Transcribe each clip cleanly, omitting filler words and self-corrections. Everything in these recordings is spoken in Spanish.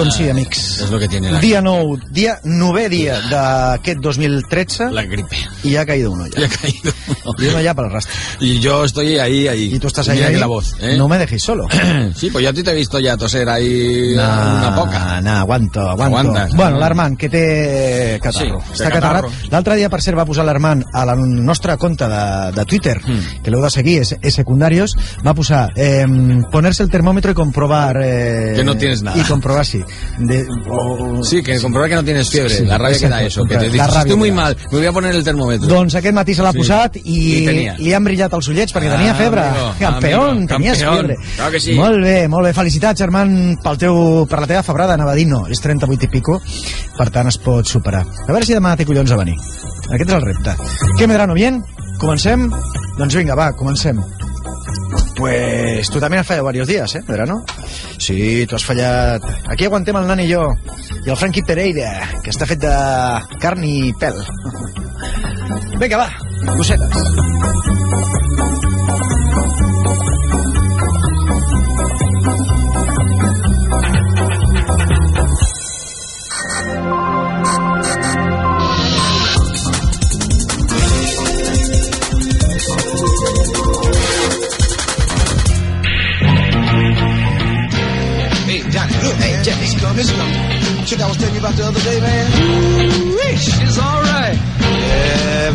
Doncs sí, amics. És lo que tiene Dia 9è dia d'aquest 2013. La gripe. Y ya ha caído uno ya. Ya ha caído uno. Y uno ya para el rastro. Y yo estoy ahí. Y tú estás ahí. Mira ahí. que la voz, ¿eh? No me dejéis solo. Sí, pues yo a ti te he visto ya toser ahí una poca. Aguanto. Aguantes. Bueno, l'Armand, que té catarro. Sí, està catarrat. L'altre dia, per cert, va posar l'Armand a la nostra compte de Twitter, que l'heu de seguir, és Secundarios, va posar ponerse el termómetro y comprobar... que no tienes nada. Y comprobar, sí. Sí, que comprobar que no tienes fiebre. Sí, la rabia que da eso. Que te dices, estoy muy mal, me voy a poner el termòmetre. Doncs aquest matí se l'ha posat i li han brillat els ullets perquè tenia febre. Campeón, tenies fiebre. Claro que sí. Molt bé. Felicitats, Armand, per la teva febrada. Anava a dir, no, és 38 i pico, per tant es pot superar. A veure si demà té collons a venir. Aquest és el repte. Què, Medrano, bien? Comencem? Doncs vinga, va, comencem. Pues tú también has fallado varios días, ¿eh, Medrano? Sí, tú has fallado. Aquí aguantem el Nani i jo. I el Frankie Pereira, que està fet de carn i pèl. Vinga, va, cosetes. Check out what I was telling you about the other day, man. She's all right. Yeah,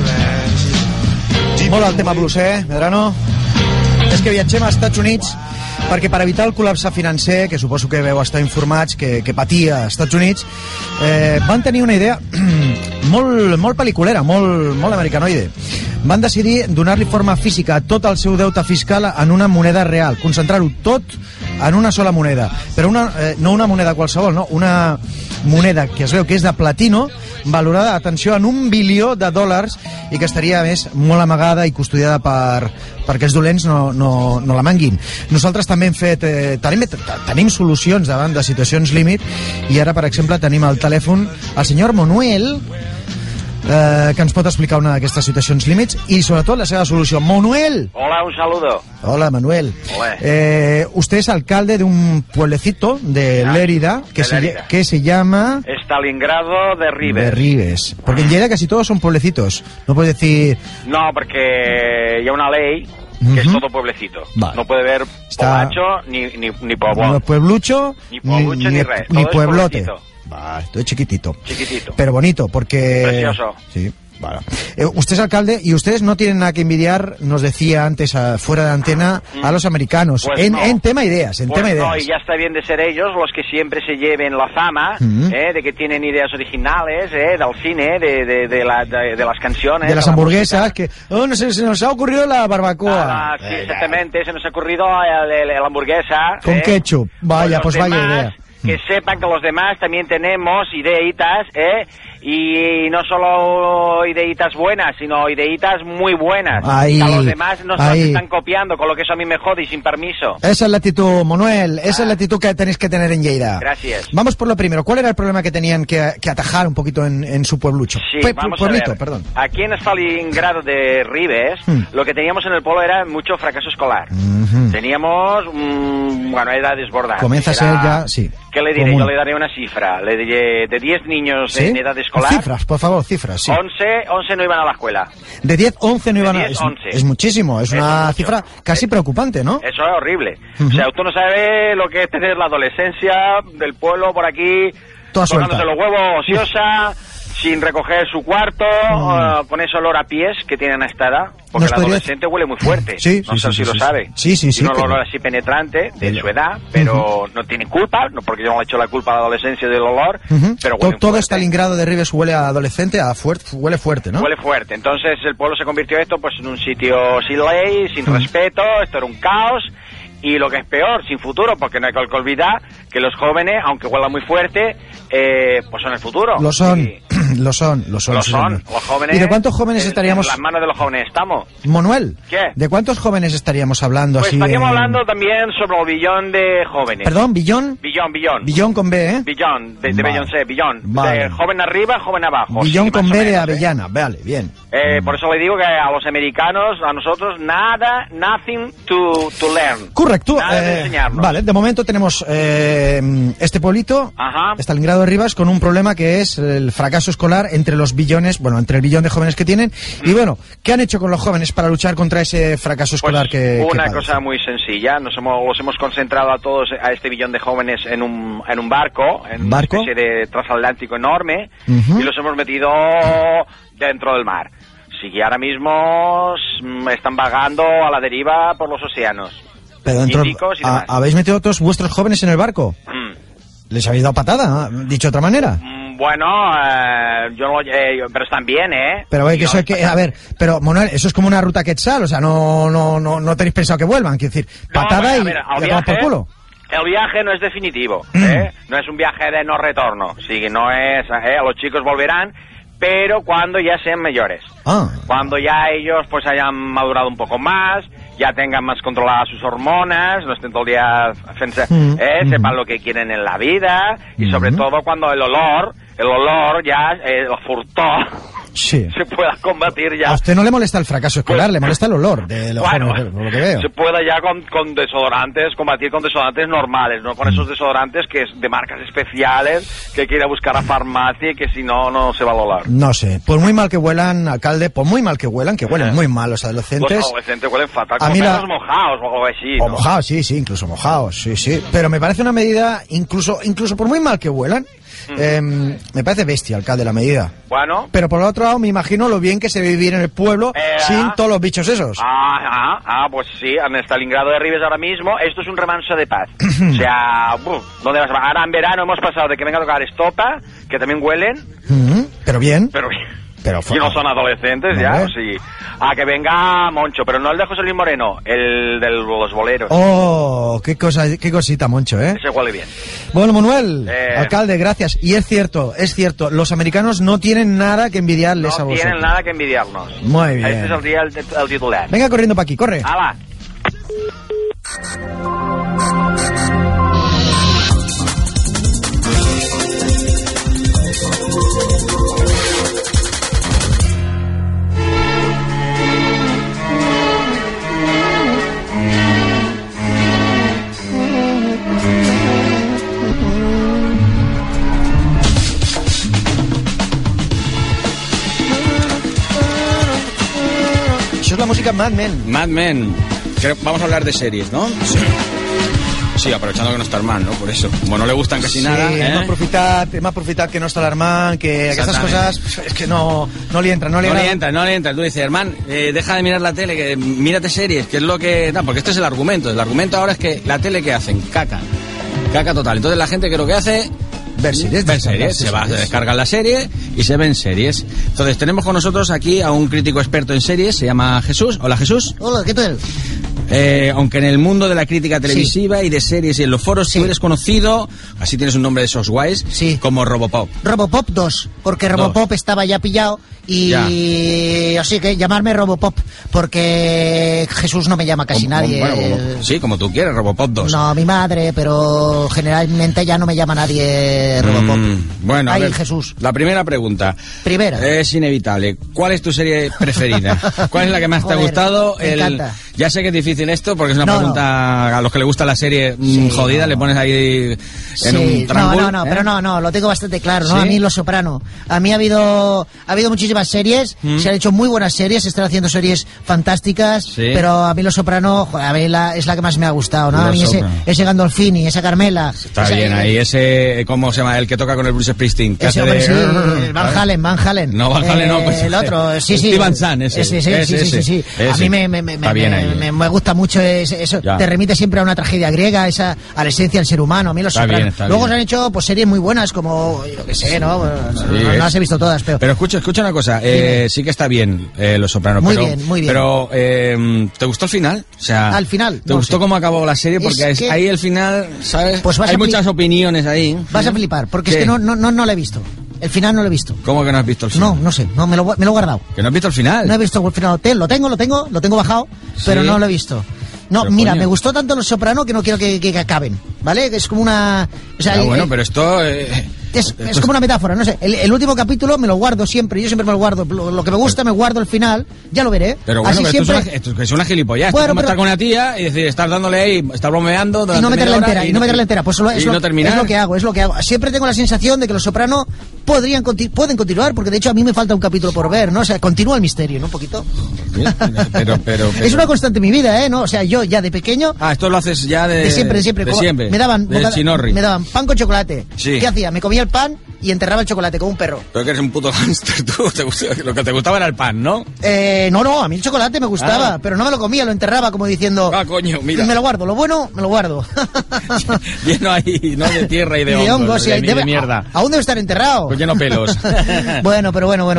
man. Mola el tema blues, Medrano? És que viatgem als Estats Units perquè per evitar el col·lapse financer, que suposo que veu estar informats, que patia als Estats Units, van tenir una idea molt pel·liculera, molt americanoide. Van decidir donar-li forma física a tot el seu deute fiscal en una moneda real, concentrar-ho tot en una sola moneda, però no una moneda qualsevol, no, una moneda que es veu que és de platino, valorada, atenció, en $1 bilió i que estaria, a més, molt amagada i custodiada perquè els dolents no la manguin. Nosaltres també hem fet... Tenim solucions davant de situacions límit i ara, per exemple, tenim al telèfon el senyor Manuel, que ens pot explicar una d'aquestes situacions límits i sobretot la seva solució. Manuel. Hola, un saludo. Hola, Manuel. Hola. Usted es alcalde de un pueblecito de Lérida que se llama... Stalingrado de Ribes. De Ribes. Porque en Lleida casi todos son pueblecitos. No puedes decir... No, porque hay una ley que es todo pueblecito. Vale. No puede haber poblacho ni poblón. No pueblucho, ni pueblucho ni res. Ni todo pueblote. Es Va, esto es chiquitito. Chiquitito. Pero bonito, porque... Precioso. Sí, vale. Usted es alcalde y ustedes no tienen nada que envidiar, nos decía antes, fuera de antena, a los americanos. Pues en tema ideas, tema ideas. No, y ya está bien de ser ellos los que siempre se lleven la fama, de que tienen ideas originales, del cine, de las canciones. De las hamburguesas, que... Oh, no sé, se nos ha ocurrido la barbacoa. Sí, exactamente, se nos ha ocurrido la hamburguesa. Con ketchup. Vaya, pues vaya idea. Que sepan que los demás también tenemos ideitas, y no solo ideitas buenas, sino ideitas muy buenas. Ahí, que los demás nos las están copiando, con lo que eso a mí me jode y sin permiso. Esa es la actitud, Manuel, esa es la actitud que tenéis que tener en Lleida. Gracias. Vamos por lo primero, ¿cuál era el problema que tenían que atajar un poquito en su pueblucho? Sí, vamos pueblito, a ver. Perdón. Aquí en Stalingrado de Ribes, lo que teníamos en el pueblo era mucho fracaso escolar. Teníamos, era desbordada. Comienza a ser ya, sí. ¿Qué le diré? Yo le daré una cifra. Le diré de 10 niños en edad escolar. Cifras, por favor, cifras, sí. 11 no iban a la escuela. De 10, 11 no iban a la escuela. 11. Es muchísimo, es una cifra casi preocupante, ¿no? Eso es horrible. O sea, tú no sabes lo que es tener la adolescencia del pueblo por aquí, tocándose los huevos, ociosa, sin recoger su cuarto, con ese olor a pies que tienen a esta edad, porque el adolescente huele muy fuerte. Sí, no sé si lo sabe. Sí. Un olor así penetrante de su edad, pero no tiene culpa, no porque yo no le he hecho la culpa a la adolescencia del olor, pero huele todo Stalingrado de Ribes huele a adolescente, huele fuerte, ¿no? Huele fuerte. Entonces el pueblo se convirtió esto pues en un sitio sin ley, sin respeto, esto era un caos. Y lo que es peor, sin futuro, porque no hay que olvidar que los jóvenes, aunque huelan muy fuerte, pues son el futuro. Lo son. Los jóvenes. ¿Y de cuántos jóvenes estaríamos? En las manos de los jóvenes estamos. Manuel, ¿qué? ¿De cuántos jóvenes estaríamos hablando? Pues estaríamos hablando también sobre el billón de jóvenes. ¿Perdón, billón? Billón. Billón con B, ¿eh? Billón, de Beyoncé, billón. Vale. De joven arriba, joven abajo. Billón sí, con B de menos, Avellana, vale, bien. Por eso le digo que a los americanos, a nosotros, nothing to learn. Correcto. Nada de enseñarnos. Vale, de momento tenemos este pueblito, Stalingrado de Rivas, con un problema que es el fracaso escolar entre los billones, entre el billón de jóvenes que tienen. Y bueno, ¿qué han hecho con los jóvenes para luchar contra ese fracaso escolar Una cosa muy sencilla, los hemos concentrado a todos, a este billón de jóvenes en un barco, una especie de transatlántico enorme, y los hemos metido dentro del mar. Sí, que ahora mismo están vagando a la deriva por los océanos. Pero Índicos y demás. ¿Habéis metido a todos vuestros jóvenes en el barco? ¿Les habéis dado patada, dicho de otra manera? Bueno, pero están bien, ¿eh? Pero que eso hay que, a ver, pero Manuel, eso es como una ruta Quetzal, o sea, no tenéis pensado que vuelvan, quiero decir, patada y tomar por culo. El viaje no es definitivo, ¿eh? No es un viaje de no retorno, sí, no es, los chicos volverán, pero cuando ya sean mayores. Cuando ya ellos pues hayan madurado un poco más, ya tengan más controladas sus hormonas, no estén todo el día sepan lo que quieren en la vida, y sobre todo cuando el olor ya, el furtor, se pueda combatir ya. A usted no le molesta el fracaso escolar, le molesta el olor de los jóvenes, por lo que veo. Se pueda ya con desodorantes, combatir con desodorantes normales, no con esos desodorantes que es de marcas especiales, que hay que ir a buscar a farmacia y que si no se va a volar. No sé, por muy mal que huelan, alcalde, por muy mal que huelan muy mal los adolescentes. Los adolescentes huelen fatal, como menos mojados o algo así. O mojados, sí, incluso mojados, sí. Pero me parece una medida, incluso por muy mal que huelan, me parece bestia, alcalde, la medida. Bueno. Pero por el otro lado, me imagino lo bien que se ve vivir en el pueblo sin todos los bichos esos. Pues sí, en Stalingrado de Rivas ahora mismo, esto es un remanso de paz. O sea, ¿dónde vas? Ahora en verano hemos pasado de que venga a tocar estopa, que también huelen. Pero bien. Y no son adolescentes ya, sí. A que venga Moncho, pero no el de José Luis Moreno, el de los boleros. Oh, qué cosita, Moncho, ¿eh? Ese huele bien. Bueno, Manuel, alcalde, gracias. Y es cierto, los americanos no tienen nada que envidiarles a vosotros. No tienen nada que envidiarnos. Muy bien. Este es el día el titular. Venga corriendo para aquí, corre. ¡Hala! Eso es la música Mad Men. Mad Men. Vamos a hablar de series, ¿no? Sí, aprovechando que no está Armand, ¿no? Por eso. Como no le gustan casi nada, ¿eh? Más aprofitar que no está el Armand, que estas cosas es que no le entran. No le entra. Tú dices, Armand, deja de mirar la tele, que mírate series, que es lo que... No, porque este es el argumento. El argumento ahora es que la tele, ¿qué hacen? Caca total. Entonces la gente, ¿qué es lo que hace? Ver series, se va a descargar la serie y se ven series. Entonces tenemos con nosotros aquí a un crítico experto en series, se llama Jesús. Hola, Jesús. Hola, ¿qué tal? Aunque en el mundo de la crítica televisiva y de series y en los foros tú eres conocido, así tienes un nombre de esos guays, como Robopop. Robopop 2, porque Robopop estaba ya pillado y así que llamarme Robopop, porque Jesús no me llama casi nadie. Sí, como tú quieres, Robopop 2. No, mi madre, pero generalmente ya no me llama nadie Robopop. Bueno, a ver, Jesús. La primera pregunta. Primera. Es inevitable. ¿Cuál es tu serie preferida? ¿Cuál es la que más te ha gustado? Me encanta. Ya sé que es difícil esto, porque es una pregunta a los que le gusta la serie jodida, le pones ahí en un trangul. Pero no, lo tengo bastante claro, ¿no? A mí Los Soprano. A mí ha habido muchísimas series, se han hecho muy buenas series, se están haciendo series fantásticas, pero a mí Los Soprano, joder, a mí es la que más me ha gustado, ¿no? A mí ese Gandolfini, esa Carmela. Está bien ahí, ese, ¿cómo se llama? El que toca con el Bruce Springsteen. Ese hombre, Van Halen. No, Van Halen no, pues. El otro, sí. Steve Van Sant, ese. Sí. A mí me gusta mucho eso. Te remite siempre a una tragedia griega, a la esencia del ser humano. A mí Los Soprano. Luego se han hecho pues series muy buenas, como, yo qué sé, ¿no? No las he visto todas, pero escucha una cosa. Sí que está bien Los Sopranos. Muy bien. Pero, ¿te gustó el final? O sea, al final. ¿Te gustó cómo acabó la serie? Porque ahí el final, ¿sabes? Pues hay muchas opiniones ahí. Vas a flipar, porque es que no lo he visto. El final no lo he visto. ¿Cómo que no has visto el final? No sé, me lo he guardado. ¿Que no has visto el final? No he visto el final. Lo tengo bajado, pero no lo he visto. No, pero mira, me gustó tanto Los Soprano que no quiero que acaben, ¿vale? Es como una... O sea, bueno, pero esto... es como una metáfora, no sé. El último capítulo me lo guardo siempre, yo siempre me lo guardo. Lo que me gusta me guardo al final, ya lo veré. Pero bueno, pero siempre... esto es una gilipollez. Bueno, como estar con una tía y decir, estás dándole ahí, estás bromeando... Y no meterla entera, Pues es lo que hago. Siempre tengo la sensación de que Los Soprano pueden continuar, porque de hecho a mí me falta un capítulo por ver, ¿no? O sea, continúa el misterio, ¿no? Un poquito. Pero es una constante en mi vida, ¿no? O sea, yo ya de pequeño... esto lo haces ya de siempre. Me daban pan con chocolate. Sí. ¿Qué hacía? Me comía el pan y enterraba el chocolate como un perro. Pero que eres un puto hámster, tú. Lo que te gustaba era el pan, ¿no? No, a mí el chocolate me gustaba, pero no me lo comía, lo enterraba como diciendo... coño, mira. Me lo guardo, lo bueno, me lo guardo. Lleno ahí, ¿no? De tierra y de hongos. De mierda. Aún debe estar enterrado. Pues lleno pelos. Bueno.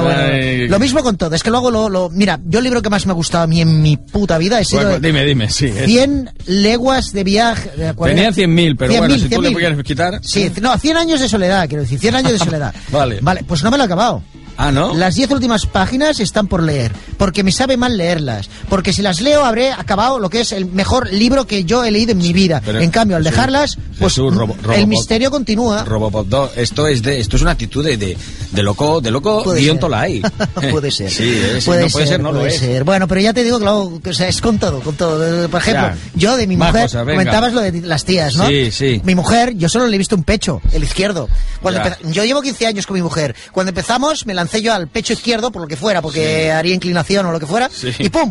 Lo mismo con todo, es que luego Mira, yo el libro que más me ha gustado a mí en mi puta vida ha sido... Dime, sí. 100 leguas de viaje... Tenían 100.000, pero 100 bueno, si tú le pudieras quitar... Sí, 100 años de soledad, quiero decir, 100 años de soledad. Vale, pues no me lo he acabado. Ah, ¿no? Las 10 últimas páginas están por leer, porque me sabe mal leerlas, porque si las leo habré acabado lo que es el mejor libro que yo he leído en mi vida. Pero, en cambio, al dejarlas, pues el misterio continúa. Robopop 2, esto es una actitud de loco guión Tolai. Puede ser. Sí, puede ser, no lo es. Bueno, pero ya te digo que es con todo. Por ejemplo, yo de mi mujer, comentabas lo de las tías, ¿no? Sí. Mi mujer, yo solo le he visto un pecho, el izquierdo. Yo llevo 15 años con mi mujer. Cuando empezamos, me lancé yo al pecho izquierdo por lo que fuera, porque haría inclinación o lo que fuera, y pum,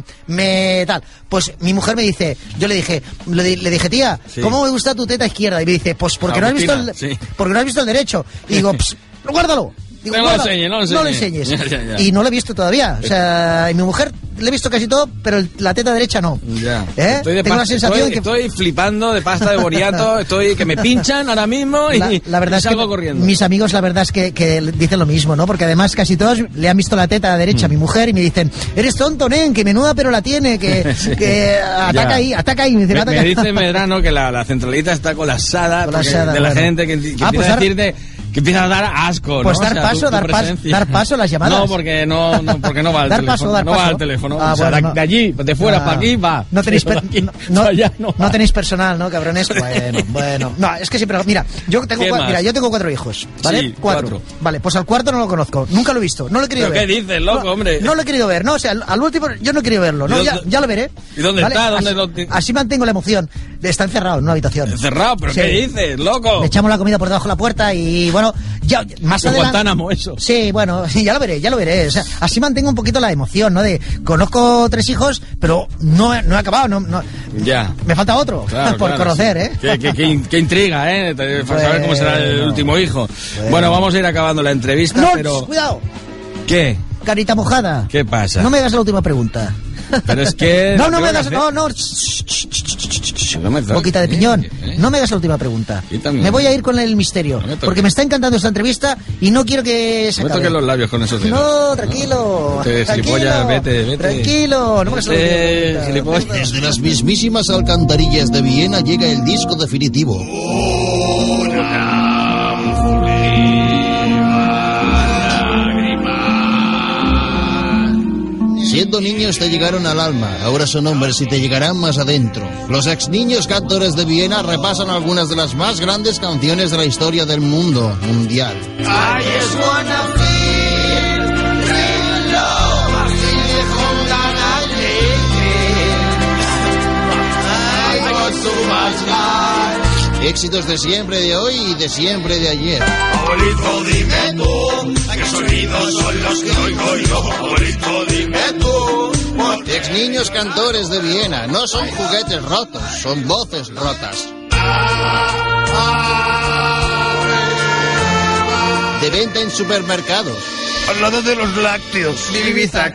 pues mi mujer me dice, yo le dije, tía, ¿cómo me gusta tu teta izquierda? Y me dice, pues porque no has visto el derecho. Y digo, guárdalo. Digo, no lo enseñes. Ya. Y no lo he visto todavía. O sea, y mi mujer le he visto casi todo, pero la teta derecha no. Ya. Tengo la sensación que... Estoy flipando de pasta de boniato, que me pinchan ahora mismo y la verdad salgo es que corriendo. Mis amigos, la verdad es que dicen lo mismo, ¿no? Porque además casi todos le han visto la teta derecha a mi mujer y me dicen, eres tonto, nen, que menuda pero la tiene, que ataca ahí. Me dice Medrano que la centralita está colapsada, de la gente que empieza a decirte... Que empieza a dar asco, pues ¿no? Dar paso a las llamadas. No, porque no va al teléfono. No va al teléfono. De allí, de fuera para aquí, va. No tenéis personal, ¿no, cabrones? Bueno. No, es que siempre... Mira, yo tengo 4 hijos, ¿vale? Sí, 4. Vale, pues al cuarto no lo conozco. Nunca lo he visto. No lo he querido ver. ¿Qué dices, loco, hombre? No lo he querido ver, ¿no? O sea, al último yo no he querido verlo, ¿no? Ya lo veré. ¿Y dónde está? Así mantengo la emoción. Está encerrado en una habitación. ¿Encerrado? ¿Pero qué dices, loco? Le echamos la comida por debajo de la puerta y, bueno... Ya, más adelante, Guantánamo, eso. Sí, bueno, ya lo veré. O sea, así mantengo un poquito la emoción, ¿no? Conozco 3 hijos, pero no he acabado, no. Ya. Me falta otro por conocer, ¿eh? Qué intriga, ¿eh? Para saber cómo será el último hijo. Bueno, vamos a ir acabando la entrevista, pero... ¡Cuidado! ¿Qué? Carita mojada. ¿Qué pasa? No me hagas la última pregunta. Pero es que... No me hagas... No. Boquita de piñón. No me hagas la última pregunta. Me voy a ir con el misterio. Porque me está encantando esta entrevista y no quiero que se acabe. No me toques los labios con esos dedos. No, tranquilo. Vete. Tranquilo. No me hagas la última pregunta. Desde las mismísimas alcantarillas de Viena llega el disco definitivo. Siendo niños te llegaron al alma, ahora son hombres y te llegarán más adentro. Los ex niños cantores de Viena repasan algunas de las más grandes canciones de la historia del mundo mundial. I just wanna feel real love, I got so much life. Éxitos de siempre de hoy y de siempre de ayer. Abuelito, dime tú, ¿qué sonidos son los que oigo yo? Abuelito, dime tú. Ex niños cantores de Viena, no son juguetes rotos, son voces rotas. De venta en supermercados. Al lado de los lácteos. Ibiza.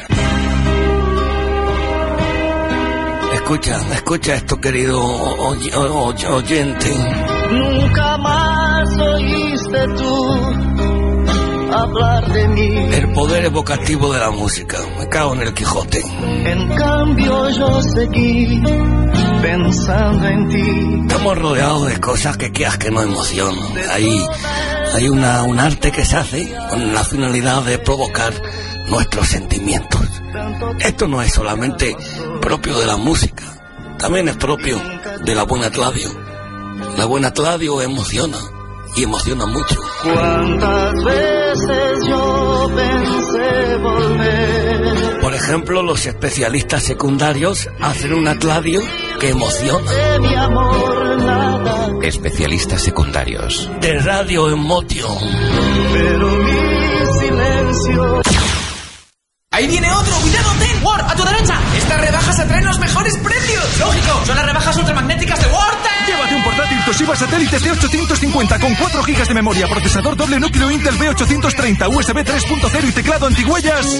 Escucha esto, querido oyente. Nunca más oíste tú hablar de mí. El poder evocativo de la música. Me cago en el Quijote. En cambio yo seguí pensando en ti. Estamos rodeados de cosas que quieras que nos emocionan. Hay un arte que se hace con la finalidad de provocar nuestros sentimientos. Esto no es solamente propio de la música, también es propio de la buena Tladio. La buena Tladio emociona y emocionan mucho. ¿Cuántas veces yo pensé volver? Por ejemplo, los especialistas secundarios hacen un atladio que emociona. De mi amor nada. Especialistas secundarios. De Radio Emotion. Pero mi silencio... ¡Ahí viene otro! ¡Cuidado, Ten! ¡Ward, a tu derecha! Estas rebajas atraen los mejores precios. ¡Lógico! ¡Son las rebajas ultramagnéticas de Ward! Llévate un portátil Toshiba Satellite C850 con 4 GB de memoria, procesador doble núcleo Intel B830, USB 3.0 y teclado antihuellas.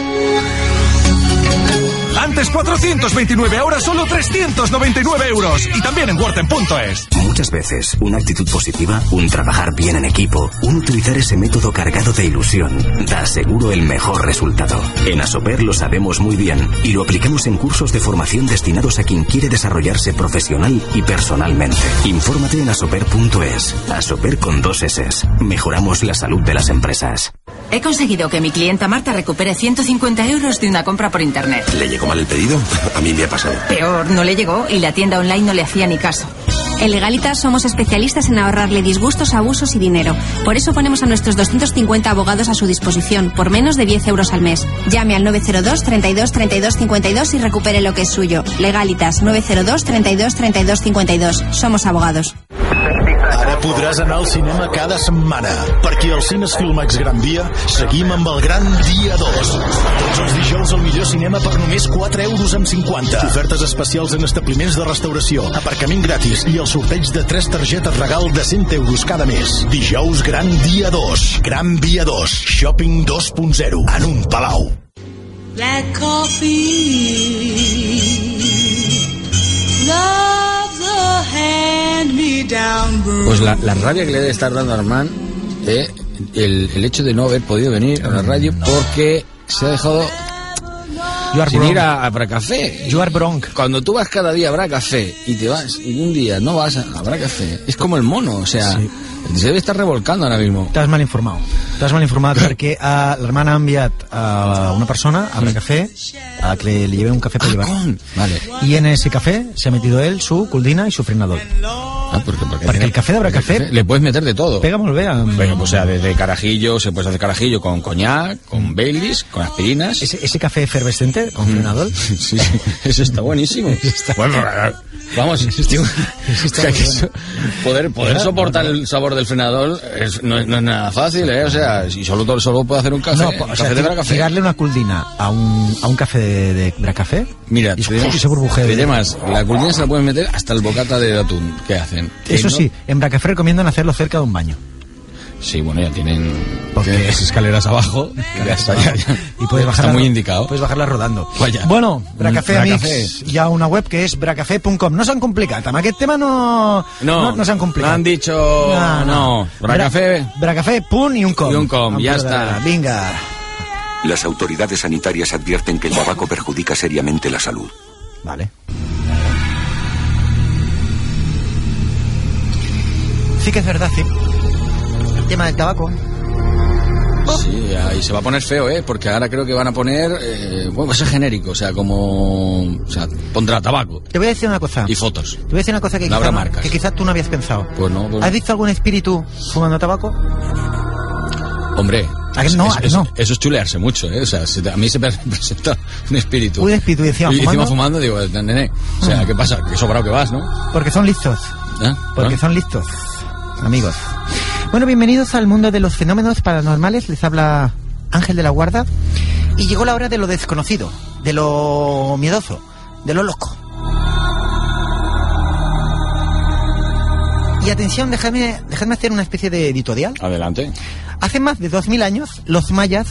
Antes 429, ahora solo 399 euros. Y también en Worten.es. Muchas veces, una actitud positiva, un trabajar bien en equipo, un utilizar ese método cargado de ilusión, da seguro el mejor resultado. En Asoper lo sabemos muy bien y lo aplicamos en cursos de formación destinados a quien quiere desarrollarse profesional y personalmente. Infórmate en asoper.es. Asoper con 2 S. Mejoramos la salud de las empresas. He conseguido que mi clienta Marta recupere 150 euros de una compra por internet. ¿Le llegó mal el pedido? A mí me ha pasado. Peor, no le llegó y la tienda online no le hacía ni caso. En Legalitas somos especialistas en ahorrarle disgustos, abusos y dinero. Por eso ponemos a nuestros 250 abogados a su disposición, por menos de 10 euros al mes. Llame al 902 32 32 52 y recupere lo que es suyo. Legalitas, 902 32 32 52. Somos abogados. Ara podràs anar al cinema cada setmana, perquè al Cines Filmax Gran Via seguim amb el Gran Dia 2. Tots els dijous el millor cinema per només 4,50 euros. Ofertes especials en establiments de restauració, aparcament gratis i el sorteig de 3 targetes regal de 100 euros cada mes. Dijous Gran Dia 2. Gran Via 2. Shopping 2.0. En un palau. Black coffee, love's a hand-me-down brew. Pues la rabia que le debe estar dando a Armand, el hecho de no haber podido venir a la radio porque se ha dejado sin ir a Bracafé. You are bronc. Cuando tú vas cada día a Bracafé y te vas y un día no vas a Bracafé, es como el mono, o sea, sí. Se debe estar revolcando ahora mismo. T'has mal informat perquè l'Armand ha enviat a una persona a Bracafé a que le lleve un café para llevar. Vale. Y en ese café se ha metido él su culdina y su frenador. Porque el café de Bracafé le puedes meter de todo. Pega molt bé. Bueno, pues, o sea, desde carajillo, se puede hacer carajillo con coñac, con Baileys, con aspirinas. Ese café efervescente con frenador. Sí, eso está buenísimo. Bueno, vamos, poder soportar el sabor del frenador no es nada fácil, ¿eh? O sea, si solo puedo hacer un café, café de Bracafé. Tirarle una culdina a un café de Bracafé. Mira, y se burbujea. Además, la culdina se la pueden meter hasta el bocata de atún que hacen. Eso sí, en Bracafé recomiendan hacerlo cerca de un baño. Sí, bueno, ya tienen escaleras abajo. Ya. Y puedes bajarla, está muy indicado. Puedes bajarla rodando. Vaya. Bueno, Bracafé, amics, hi ha una web que és bracafé.com. No s'han complicat, amb aquest tema no s'han complicat. No han dicho... No. Bracafé. Bracafé, punt i un com. Y un com, ya está. Vinga. Las autoridades sanitarias advierten que el tabaco perjudica seriamente la salud. Vale. Sí que es verdad, sí. El tema del tabaco. Sí, y se va a poner feo, porque ahora creo que van a poner, va a ser genérico, o sea, pondrá tabaco. Te voy a decir una cosa. Y fotos. Te voy a decir una cosa que quizás tú no habías pensado. Pues no. ¿Has visto algún espíritu fumando tabaco? Hombre, no. Eso es chulearse mucho, o sea, a mí se me presenta un espíritu. Un espíritu y encima fumando, digo, nene, o sea, ¿qué pasa? Que sobrado que vas, ¿no? Porque son listos. Son listos, amigos. Bueno, bienvenidos al mundo de los fenómenos paranormales. Les habla Ángel de la Guarda. Y llegó la hora de lo desconocido, de lo miedoso, de lo loco. Y atención, dejadme hacer una especie de editorial. Adelante. Hace más de 2000 años, los mayas,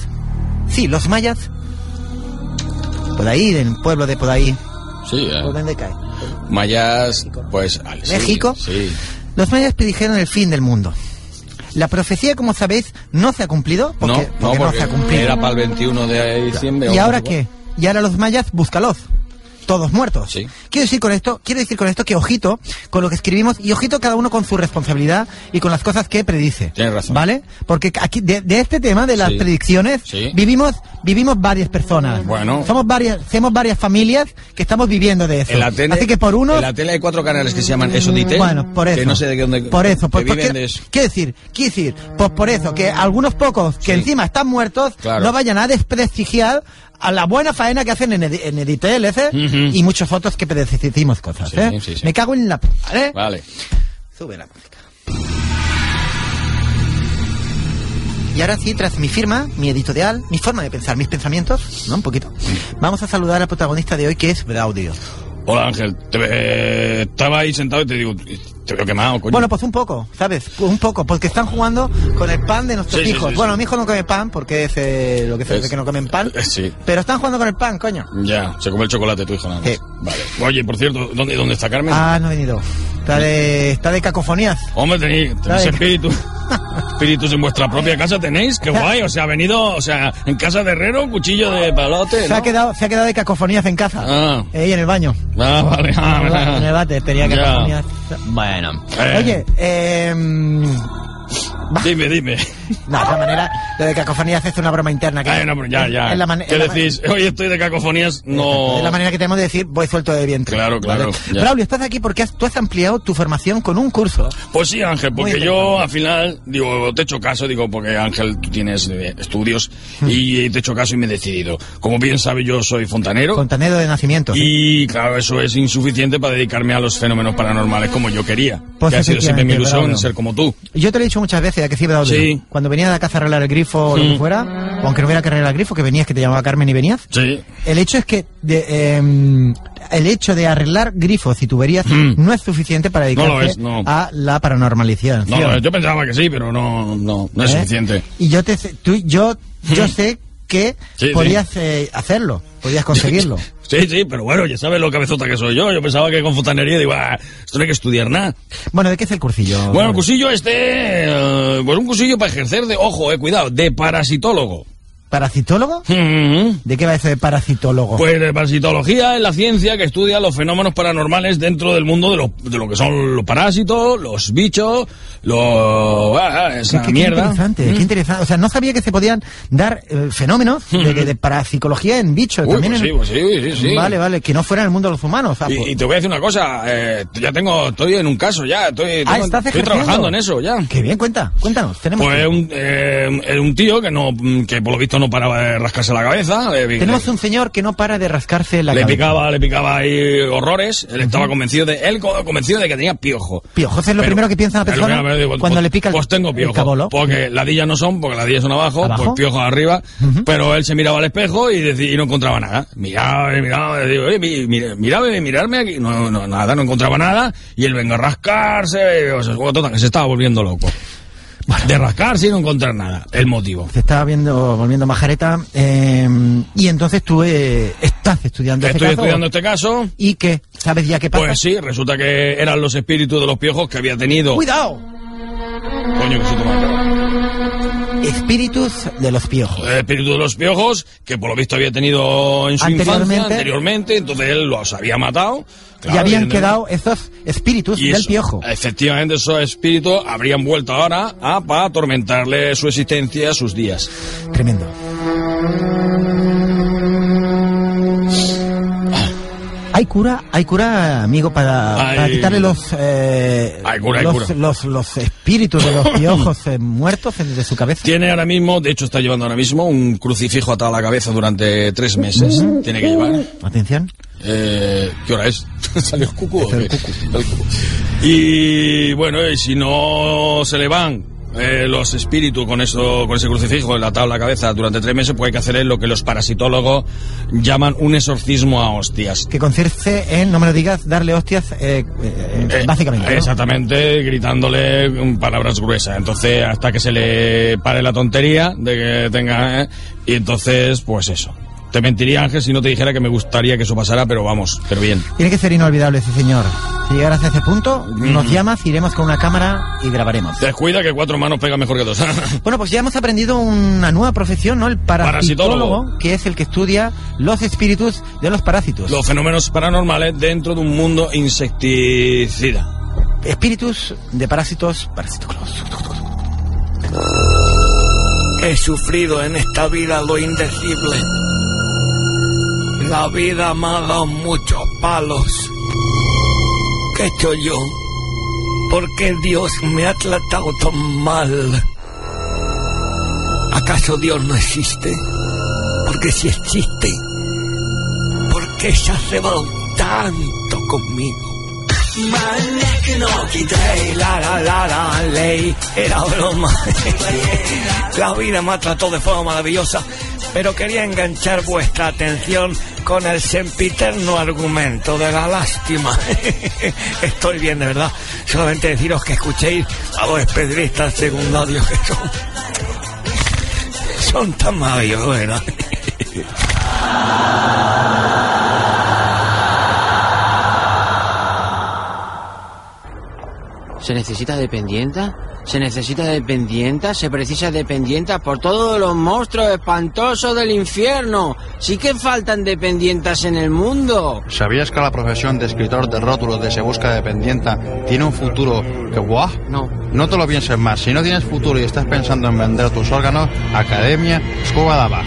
Podaí, del pueblo de Podaí. Sí, ¿Por dónde cae? Mayas, pues... México. Sí. Los mayas predijeron el fin del mundo. La profecía, como sabéis, no se ha cumplido. Porque no se ha cumplido. Era para el 21 de diciembre. ¿Y ahora qué? Y ahora los mayas, búscalos. todos muertos. Sí. Quiero decir con esto que ojito con lo que escribimos y ojito cada uno con su responsabilidad y con las cosas que predice. Tienes razón. ¿Vale? Porque aquí de este tema de las predicciones vivimos varias personas. Bueno. Somos varias familias que estamos viviendo de eso. Así que por uno... En la tele hay 4 canales que se llaman Eso Dite. Bueno, por eso. Que no sé de dónde... Por eso. Que viven de eso. ¿Qué decir? Pues por eso, que algunos pocos que encima están muertos no vayan a desprestigiar a la buena faena que hacen en Editel, y muchos otros que decimos cosas, Sí. Me cago en la... Vale. Sube la música. Y ahora sí, tras mi firma, mi editorial, mi forma de pensar, mis pensamientos, ¿no? Un poquito. Vamos a saludar al protagonista de hoy, que es Braudio. Hola, Ángel. Estaba ahí sentado y te digo, te veo quemado, coño. Bueno, pues un poco, ¿sabes? Un poco, porque están jugando con el pan de nuestros hijos. Sí. Bueno, mi hijo no come pan, porque es lo que se dice que no comen pan. Sí. Pero están jugando con el pan, coño. Ya, se come el chocolate tu hijo nada más. Sí. Vale. Oye, por cierto, ¿dónde está Carmen? Ah, no ha venido. Está de cacofonías. Hombre, tenéis espíritu. Espíritus en vuestra propia casa tenéis, qué guay, o sea, ha venido, en casa de herrero, cuchillo de palote, Se ha quedado de cacofonías en casa. Ahí en el baño. Ah, vale. En el bate, tenía cacofonías. Bueno. Oye, Dime. No, de todas maneras, lo de cacofonías es una broma interna. No, pero ya. ¿Qué decís? Hoy estoy de cacofonías, no... Es la manera que tenemos de decir, voy suelto de vientre. Claro. Braulio, estás aquí porque tú has ampliado tu formación con un curso. Pues sí, Ángel, porque yo al final, te he hecho caso, porque Ángel, tú tienes estudios, y te he hecho caso y me he decidido. Como bien sabes, yo soy fontanero. Fontanero de nacimiento. Y claro, eso es insuficiente para dedicarme a los fenómenos paranormales como yo quería. Pues que ha sido siempre mi ilusión ser como tú. Yo te lo he dicho muchas veces, ¿a que sí, Braulio? Sí. Cuando venía de la casa a arreglar el grifo o lo que fuera, o aunque no hubiera que arreglar el grifo, que venías, que te llamaba Carmen y venías. Sí. El hecho es que el hecho de arreglar grifos y tuberías no es suficiente para dedicarse a la paranormalización. No, yo pensaba que sí, pero no es suficiente. Y yo sé que podías hacerlo, podías conseguirlo. Sí, pero bueno, ya sabes lo cabezota que soy yo. Yo pensaba que con fontanería digo, esto no hay que estudiar nada. Bueno, ¿de qué es el cursillo? Bueno, el cursillo pues un cursillo para ejercer cuidado, de parasitólogo. ¿Parasitólogo? ¿De qué va eso de parasitólogo? Pues de parasitología es la ciencia que estudia los fenómenos paranormales dentro del mundo de lo que son los parásitos, los bichos, esa mierda. Qué interesante. O sea, no sabía que se podían dar fenómenos de parapsicología en bichos. Uy, también pues sí. Vale, que no fuera en el mundo de los humanos. Y te voy a decir una cosa, estoy en un caso ya, estoy trabajando en eso ya. Qué bien, cuéntanos. Pues un tío que por lo visto no paraba de rascarse la cabeza. Tenemos un señor que no para de rascarse la cabeza. Le picaba ahí horrores. Él estaba convencido de que tenía piojo. ¿Piojos es lo primero que piensa la persona cuando le pica pues tengo piojo. Porque ladillas no son, porque ladillas son abajo, pues piojos arriba. Pero él se miraba al espejo y no encontraba nada. Miraba, digo, mirarme aquí. No encontraba nada. Y él venga a rascarse. Que se estaba volviendo loco. De rascarse y no encontrar nada. El motivo. Se estaba volviendo majareta. Y entonces tú estás estudiando este caso. ¿Y qué? ¿Sabes ya qué pasa? Pues sí, resulta que eran los espíritus de los piojos que había tenido. ¡Cuidado! Coño, que se toma. Espíritus de los piojos. Espíritus de los piojos que por lo visto había tenido en su infancia anteriormente. Entonces él los había matado. Claro, y habían quedado esos espíritus del piojo. Efectivamente, esos espíritus habrían vuelto ahora para atormentarle su existencia, sus días. Tremendo. ¿Hay cura, amigo, para quitarle los espíritus de los piojos muertos de su cabeza? Tiene ahora mismo, de hecho está llevando ahora mismo un crucifijo atado a la cabeza durante 3 meses. Tiene que llevar. Atención. ¿Qué hora es? ¿Salió el cucu? El cucu. Y bueno, si no se le van los espíritus con ese crucifijo atado a la cabeza durante 3 meses, pues hay que hacer lo que los parasitólogos llaman un exorcismo a hostias. Que consiste en, no me lo digas, darle hostias básicamente, ¿no? Exactamente, gritándole palabras gruesas. Entonces, hasta que se le pare la tontería de que tenga... y entonces, pues eso. Te mentiría, Ángel, si no te dijera que me gustaría que eso pasara, pero vamos, pero bien. Tiene que ser inolvidable ese señor. Si llegaras a ese punto, nos llamas, iremos con una cámara y grabaremos. Descuida que 4 manos pega mejor que 2. Bueno, pues ya hemos aprendido una nueva profesión, ¿no? El parasitólogo, que es el que estudia los espíritus de los parásitos. Los fenómenos paranormales dentro de un mundo insecticida. Espíritus de parásitos. He sufrido en esta vida lo indecible. La vida me ha dado muchos palos. ¿Qué he hecho yo? ¿Por qué Dios me ha tratado tan mal? ¿Acaso Dios no existe? Porque si existe, ¿por qué se ha cebado tanto conmigo? La ley era broma. La vida me trató de forma maravillosa, pero quería enganchar vuestra atención con el sempiterno argumento de la lástima. Estoy bien, de verdad. Solamente deciros que escuchéis a los especialistas secundarios que son tan maravillosos, ¿verdad? ¿Se necesita dependienta? ¿Se necesita dependienta? ¿Se precisa dependienta por todos los monstruos espantosos del infierno? Sí que faltan dependientas en el mundo. ¿Sabías que la profesión de escritor de rótulos de Se Busca Dependienta tiene un futuro que guau? No. No te lo pienses más. Si no tienes futuro y estás pensando en vender tus órganos, Academia Scuba Dava.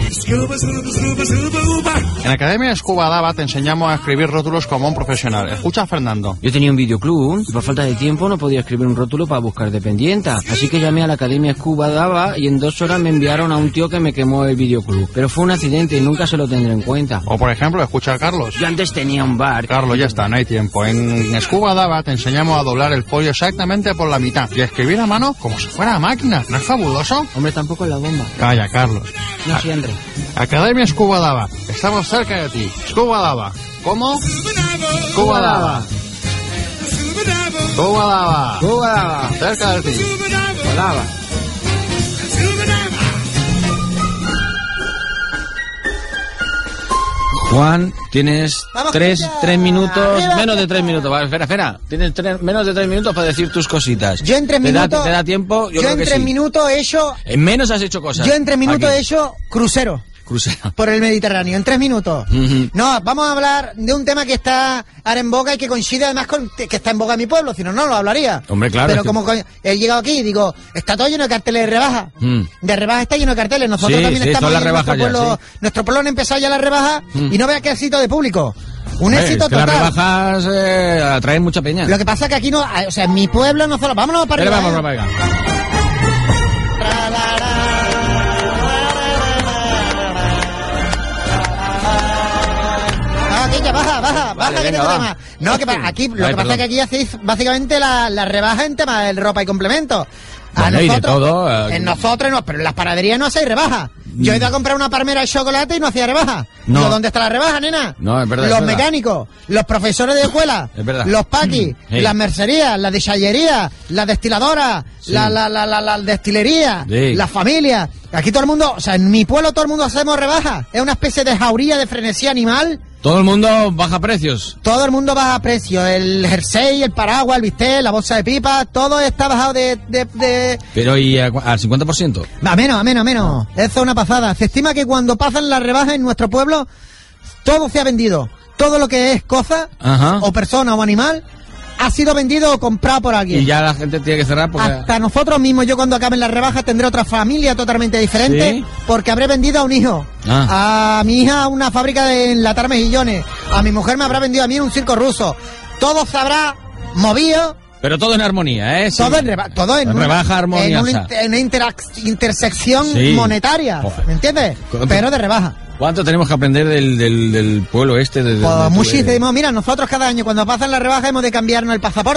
En Academia Scuba Dava te enseñamos a escribir rótulos como un profesional. Escucha a Fernando. Yo tenía un videoclub y por falta de tiempo no podía escribir un rótulo para buscar dependienta. Así que llamé a la Academia Scuba Dava y en 2 horas me enviaron a un tío que me quemó el videoclub. Pero fue un accidente y nunca se lo tendré en cuenta. O por ejemplo, escucha a Carlos. Yo antes tenía un bar. Carlos, ya está, no hay tiempo. En Scuba Dava te enseñamos a doblar el folio exactamente por la mitad y a escribir a mano como si fuera a máquina. ¿No es fabuloso? Hombre, tampoco es la bomba. Calla, Carlos. No siempre. Academia Scuba Dava. Estamos cerca de ti. Scuba Dava. ¿Cómo? Scuba Dava. Scuba Dava. Scuba Dava. Cerca de ti. Scuba Dava. Juan, tienes 3 minutos, Arriba, menos de 3 minutos. Vale, espera. Tienes menos de 3 minutos para decir tus cositas. Yo en 3 minutos... ¿Te da tiempo? Yo en 3 minutos he hecho... En menos has hecho cosas. Yo en 3 minutos he hecho crucero. Por el Mediterráneo, en 3 minutos. No, vamos a hablar de un tema que está ahora en boga y que coincide además con que está en boga en mi pueblo, si no, no lo hablaría. Hombre, claro. Pero como he llegado aquí y digo, está todo lleno de carteles de rebaja. De rebaja está lleno de carteles. Nosotros también estamos en nuestro pueblo. Nuestro pueblo han empezado ya las rebajas y no veas qué éxito de público. Un éxito es que total. Las rebajas atraen mucha peña. Lo que pasa es que aquí no, o sea, en mi pueblo no solo. Vámonos para arriba. Vamos para acá. Baja, vale, que venga, tengo tema. No, que aquí, lo que pasa es que aquí hacéis básicamente la rebaja en tema de ropa y complementos. A bueno, nosotros, y de todo, en nosotros no, pero en las panaderías no hacéis rebaja. Yo he ido a comprar una palmera de chocolate y no hacía rebaja. No. ¿Dónde está la rebaja, nena? No, es verdad. Los es verdad. mecánicos, los profesores de escuela, Es verdad. los paquis, las mercerías, las deschallerías, las destiladoras, la destilería, las familias. Aquí todo el mundo, o sea, en mi pueblo todo el mundo hacemos rebaja. Es una especie de jauría de frenesí animal. Todo el mundo baja precios. Todo el mundo baja precios. El jersey, el paraguas, el bistec, la bolsa de pipa, todo está bajado de... Pero ¿y al 50%? A menos. Eso es una pasada. Se estima que cuando pasan las rebajas en nuestro pueblo, todo se ha vendido. Todo lo que es cosa, o persona o animal, ha sido vendido o comprado por alguien. Y ya la gente tiene que cerrar porque... Hasta nosotros mismos, yo cuando acaben las rebajas tendré otra familia totalmente diferente, ¿Sí? Porque habré vendido a un hijo. A mi hija una fábrica de enlatar mejillones. A mi mujer me habrá vendido a mí en un circo ruso. Todo se habrá movido. Pero todo en armonía, ¿eh? Sí. Todo en rebaja armoniosa. En una intersección monetaria. ¿Me entiendes? Pero de rebaja. ¿Cuánto tenemos que aprender del pueblo este? Pues muchísimo. Mira, nosotros cada año cuando pasan las rebajas hemos de cambiarnos el pasaporte.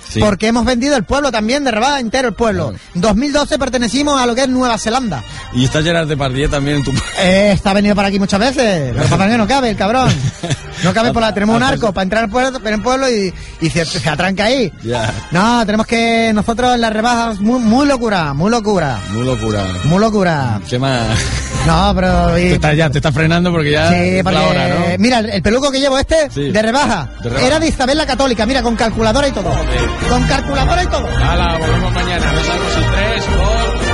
porque hemos vendido el pueblo también, de rebaja entero el pueblo. En 2012 pertenecimos a lo que es Nueva Zelanda. Y está Gerard Depardieu también en tu... Está venido por aquí muchas veces, pero para que no cabe el cabrón. No cabe por la... Tenemos un arco para entrar en el pueblo y se atranca ahí. Yeah. No, tenemos que... Nosotros en las rebajas, muy locura, muy locura. Muy locura. Muy locura. ¿Qué más? No, pero... Te estás frenando porque ya sí, porque... la hora, ¿no? Mira, el peluco que llevo de rebaja, era de Isabel la Católica, mira, con calculadora y todo. Con calculadora y todo. Hala, volvemos mañana. Nos vemos el 3 por...